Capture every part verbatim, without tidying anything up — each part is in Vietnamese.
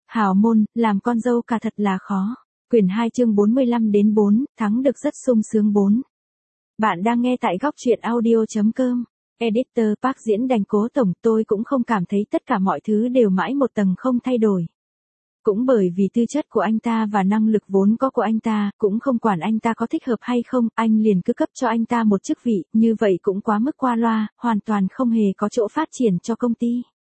Hào môn, làm con dâu cả thật là khó. Quyển hai chương bốn mươi lăm đến bốn, thắng được rất sung sướng bốn. Bạn đang nghe tại góc truyện audio.com. Editor Park diễn đành Cố Tổng, tôi cũng không cảm thấy tất cả mọi thứ đều mãi một tầng không thay đổi. Cũng bởi vì tư chất của anh ta và năng lực vốn có của anh ta, cũng không quản anh ta có thích hợp hay không, anh liền cứ cấp cho anh ta một chức vị, như vậy cũng quá mức qua loa, hoàn toàn không hề có chỗ phát triển cho công ty.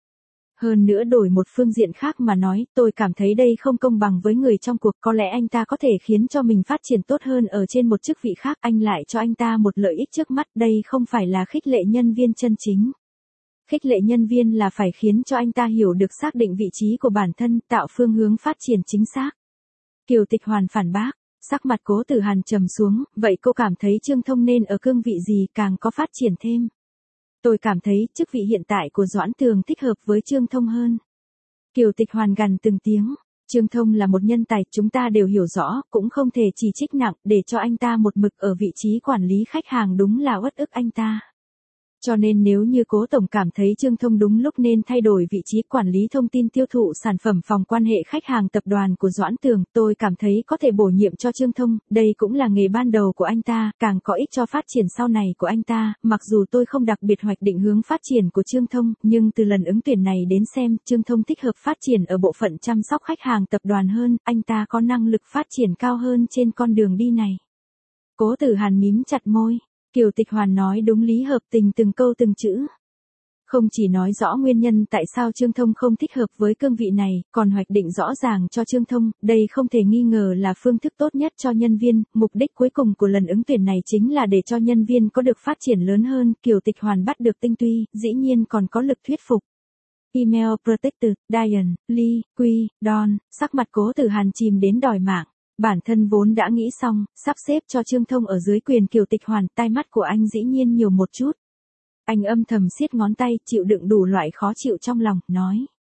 Hơn nữa đổi một phương diện khác mà nói, tôi cảm thấy đây không công bằng với người trong cuộc, có lẽ anh ta có thể khiến cho mình phát triển tốt hơn ở trên một chức vị khác, anh lại cho anh ta một lợi ích trước mắt, đây không phải là khích lệ nhân viên chân chính. Khích lệ nhân viên là phải khiến cho anh ta hiểu được xác định vị trí của bản thân, tạo phương hướng phát triển chính xác. Kiều Tịch Hoàn phản bác, sắc mặt Cố Tử Hàn trầm xuống, vậy cô cảm thấy Trương Thông nên ở cương vị gì càng có phát triển thêm? Tôi cảm thấy chức vị hiện tại của Doãn Tường thích hợp với Trương Thông hơn. Kiều Tịch Hoàn gằn từng tiếng, Trương Thông là một nhân tài, chúng ta đều hiểu rõ, cũng không thể chỉ trích nặng, để cho anh ta một mực ở vị trí quản lý khách hàng đúng là uất ức anh ta. Cho nên nếu như Cố Tổng cảm thấy Trương Thông đúng lúc nên thay đổi vị trí quản lý thông tin tiêu thụ sản phẩm phòng quan hệ khách hàng tập đoàn của Doãn Tường, tôi cảm thấy có thể bổ nhiệm cho Trương Thông, đây cũng là nghề ban đầu của anh ta, càng có ích cho phát triển sau này của anh ta, mặc dù tôi không đặc biệt hoạch định hướng phát triển của Trương Thông, nhưng từ lần ứng tuyển này đến xem, Trương Thông thích hợp phát triển ở bộ phận chăm sóc khách hàng tập đoàn hơn, anh ta có năng lực phát triển cao hơn trên con đường đi này. Cố Tử Hàn mím chặt môi. Kiều Tịch Hoàn nói đúng lý hợp tình từng câu từng chữ. Không chỉ nói rõ nguyên nhân tại sao Trương Thông không thích hợp với cương vị này, còn hoạch định rõ ràng cho Trương Thông, đây không thể nghi ngờ là phương thức tốt nhất cho nhân viên, mục đích cuối cùng của lần ứng tuyển này chính là để cho nhân viên có được phát triển lớn hơn, Kiều Tịch Hoàn bắt được tinh tuy, dĩ nhiên còn có lực thuyết phục. Email Protected, Diane, Lee, Quy, Don, sắc mặt Cố Tử Hàn chìm đến đòi mạng. Bản thân vốn đã nghĩ xong, sắp xếp cho Trương Thông ở dưới quyền Kiều Tịch Hoàn, tai mắt của anh dĩ nhiên nhiều một chút. Anh âm thầm siết ngón tay, chịu đựng đủ loại khó chịu trong lòng, nói.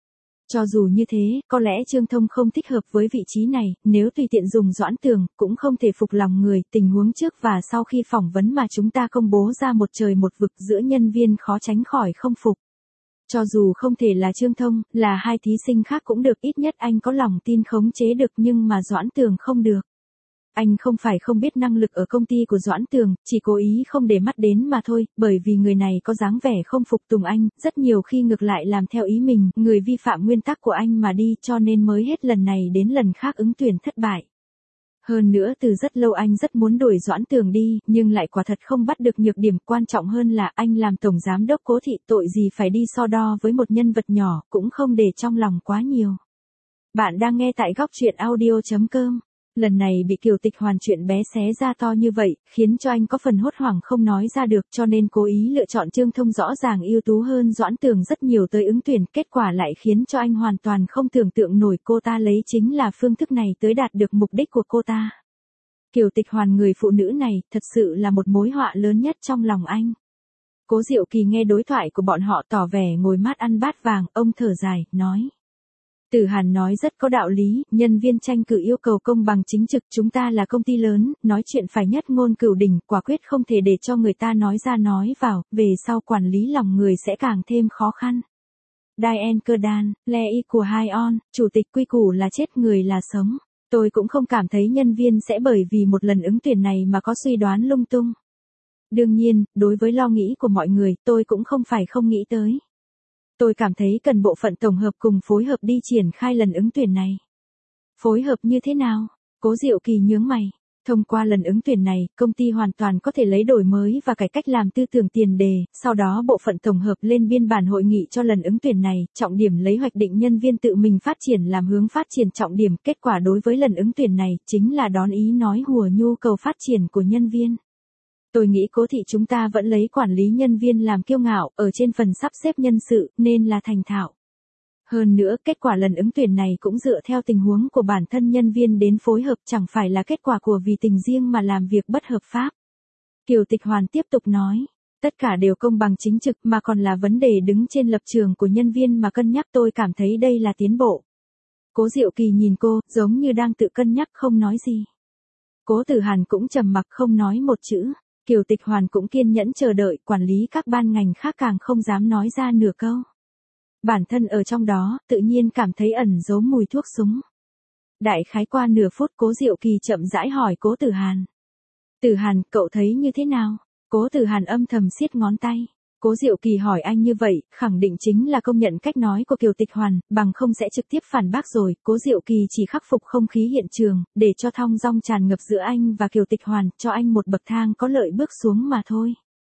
Cho dù như thế, có lẽ Trương Thông không thích hợp với vị trí này, nếu tùy tiện dùng Doãn Tường, cũng không thể phục lòng người, tình huống trước và sau khi phỏng vấn mà chúng ta công bố ra một trời một vực giữa nhân viên khó tránh khỏi không phục. Cho dù không thể là Trương Thông, là hai thí sinh khác cũng được, ít nhất anh có lòng tin khống chế được, nhưng mà Doãn Tường không được. Anh không phải không biết năng lực ở công ty của Doãn Tường, chỉ cố ý không để mắt đến mà thôi, bởi vì người này có dáng vẻ không phục tùng anh, rất nhiều khi ngược lại làm theo ý mình, người vi phạm nguyên tắc của anh mà đi, cho nên mới hết lần này đến lần khác ứng tuyển thất bại. Hơn nữa từ rất lâu anh rất muốn đuổi Doãn Tường đi, nhưng lại quả thật không bắt được nhược điểm, quan trọng hơn là anh làm tổng giám đốc Cố thị, tội gì phải đi so đo với một nhân vật nhỏ, cũng không để trong lòng quá nhiều. Bạn đang nghe tại góc truyện audio.com. Lần này bị Kiều Tịch Hoàn chuyện bé xé ra to như vậy, khiến cho anh có phần hốt hoảng không nói ra được, cho nên cố ý lựa chọn Trương Thông rõ ràng ưu tú hơn Doãn Tường rất nhiều tới ứng tuyển, kết quả lại khiến cho anh hoàn toàn không tưởng tượng nổi cô ta lấy chính là phương thức này tới đạt được mục đích của cô ta. Kiều Tịch Hoàn người phụ nữ này, thật sự là một mối họa lớn nhất trong lòng anh. Cố Diệu Kỳ nghe đối thoại của bọn họ tỏ vẻ ngồi mát ăn bát vàng, ông thở dài, nói. Tử Hàn nói rất có đạo lý, nhân viên tranh cử yêu cầu công bằng chính trực, chúng ta là công ty lớn, nói chuyện phải nhất ngôn cửu đỉnh, quả quyết không thể để cho người ta nói ra nói vào, về sau quản lý lòng người sẽ càng thêm khó khăn. Diane Kerdan, Lei của Hai On, chủ tịch quy củ là chết người là sống. Tôi cũng không cảm thấy nhân viên sẽ bởi vì một lần ứng tuyển này mà có suy đoán lung tung. Đương nhiên, đối với lo nghĩ của mọi người, tôi cũng không phải không nghĩ tới. Tôi cảm thấy cần bộ phận tổng hợp cùng phối hợp đi triển khai lần ứng tuyển này. Phối hợp như thế nào? Cố Diệu Kỳ nhướng mày. Thông qua lần ứng tuyển này, công ty hoàn toàn có thể lấy đổi mới và cải cách làm tư tưởng tiền đề, sau đó bộ phận tổng hợp lên biên bản hội nghị cho lần ứng tuyển này, trọng điểm lấy hoạch định nhân viên tự mình phát triển làm hướng phát triển trọng điểm, kết quả đối với lần ứng tuyển này, chính là đón ý nói hùa nhu cầu phát triển của nhân viên. Tôi nghĩ Cố thị chúng ta vẫn lấy quản lý nhân viên làm kiêu ngạo, ở trên phần sắp xếp nhân sự, nên là thành thạo. Hơn nữa, kết quả lần ứng tuyển này cũng dựa theo tình huống của bản thân nhân viên đến phối hợp, chẳng phải là kết quả của vì tình riêng mà làm việc bất hợp pháp. Kiều Tịch Hoàn tiếp tục nói, tất cả đều công bằng chính trực mà còn là vấn đề đứng trên lập trường của nhân viên mà cân nhắc, tôi cảm thấy đây là tiến bộ. Cố Diệu Kỳ nhìn cô, giống như đang tự cân nhắc không nói gì. Cố Tử Hàn cũng trầm mặc không nói một chữ. Kiều Tịch Hoàn cũng kiên nhẫn chờ đợi, quản lý các ban ngành khác càng không dám nói ra nửa câu. Bản thân ở trong đó, tự nhiên cảm thấy ẩn giấu mùi thuốc súng. Đại khái qua nửa phút Cố Diệu Kỳ chậm rãi hỏi Cố Tử Hàn. Tử Hàn, cậu thấy như thế nào? Cố Tử Hàn âm thầm siết ngón tay. Cố Diệu Kỳ hỏi anh như vậy, khẳng định chính là công nhận cách nói của Kiều Tịch Hoàn, bằng không sẽ trực tiếp phản bác rồi. Cố Diệu Kỳ chỉ khắc phục không khí hiện trường, để cho thong dong tràn ngập giữa anh và Kiều Tịch Hoàn, cho anh một bậc thang có lợi bước xuống mà thôi.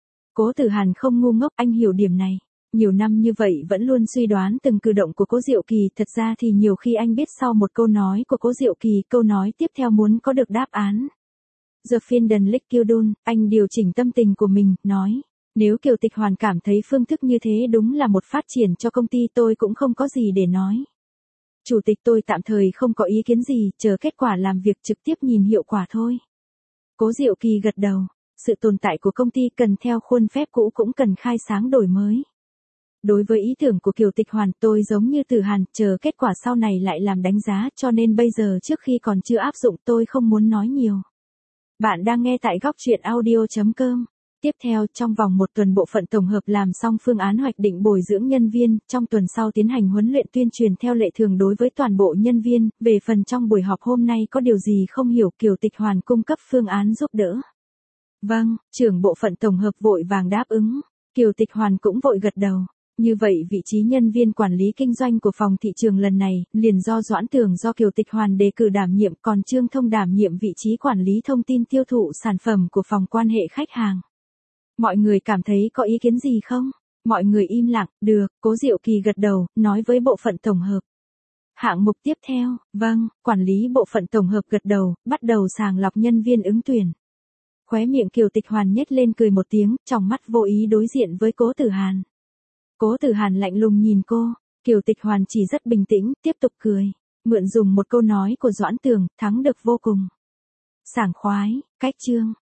Cố Tử Hàn không ngu ngốc, anh hiểu điểm này. Nhiều năm như vậy vẫn luôn suy đoán từng cử động của Cố Diệu Kỳ, thật ra thì nhiều khi anh biết sau một câu nói của Cố Diệu Kỳ, câu nói tiếp theo muốn có được đáp án. The Finden Lick Kildun, anh điều chỉnh tâm tình của mình, nói. Nếu Kiều Tịch Hoàn cảm thấy phương thức như thế đúng là một phát triển cho công ty, tôi cũng không có gì để nói. Chủ tịch, tôi tạm thời không có ý kiến gì, chờ kết quả làm việc trực tiếp nhìn hiệu quả thôi. Cố Diệu Kỳ gật đầu. Sự tồn tại của công ty cần theo khuôn phép cũ cũng cần khai sáng đổi mới. Đối với ý tưởng của Kiều Tịch Hoàn, tôi giống như Tử Hàn, chờ kết quả sau này lại làm đánh giá, cho nên bây giờ trước khi còn chưa áp dụng tôi không muốn nói nhiều. Bạn đang nghe tại góc truyện audio chấm com. Tiếp theo, trong vòng một tuần bộ phận tổng hợp làm xong phương án hoạch định bồi dưỡng nhân viên, trong tuần sau tiến hành huấn luyện tuyên truyền theo lệ thường đối với toàn bộ nhân viên. Về phần trong buổi họp hôm nay có điều gì không hiểu, Kiều Tịch Hoàn cung cấp phương án giúp đỡ. Vâng, trưởng bộ phận tổng hợp vội vàng đáp ứng. Kiều Tịch Hoàn cũng vội gật đầu. Như vậy vị trí nhân viên quản lý kinh doanh của phòng thị trường lần này, liền do Doãn Tường do Kiều Tịch Hoàn đề cử đảm nhiệm, còn Trương Thông đảm nhiệm vị trí quản lý thông tin tiêu thụ sản phẩm của phòng quan hệ khách hàng. Mọi người cảm thấy có ý kiến gì không? Mọi người im lặng, được, Cố Diệu Kỳ gật đầu, nói với bộ phận tổng hợp. Hạng mục tiếp theo, vâng, quản lý bộ phận tổng hợp gật đầu, bắt đầu sàng lọc nhân viên ứng tuyển. Khóe miệng Kiều Tịch Hoàn nhếch lên cười một tiếng, trong mắt vô ý đối diện với Cố Tử Hàn. Cố Tử Hàn lạnh lùng nhìn cô, Kiều Tịch Hoàn chỉ rất bình tĩnh, tiếp tục cười, mượn dùng một câu nói của Doãn Tường, thắng được vô cùng. Sảng khoái, cách chương.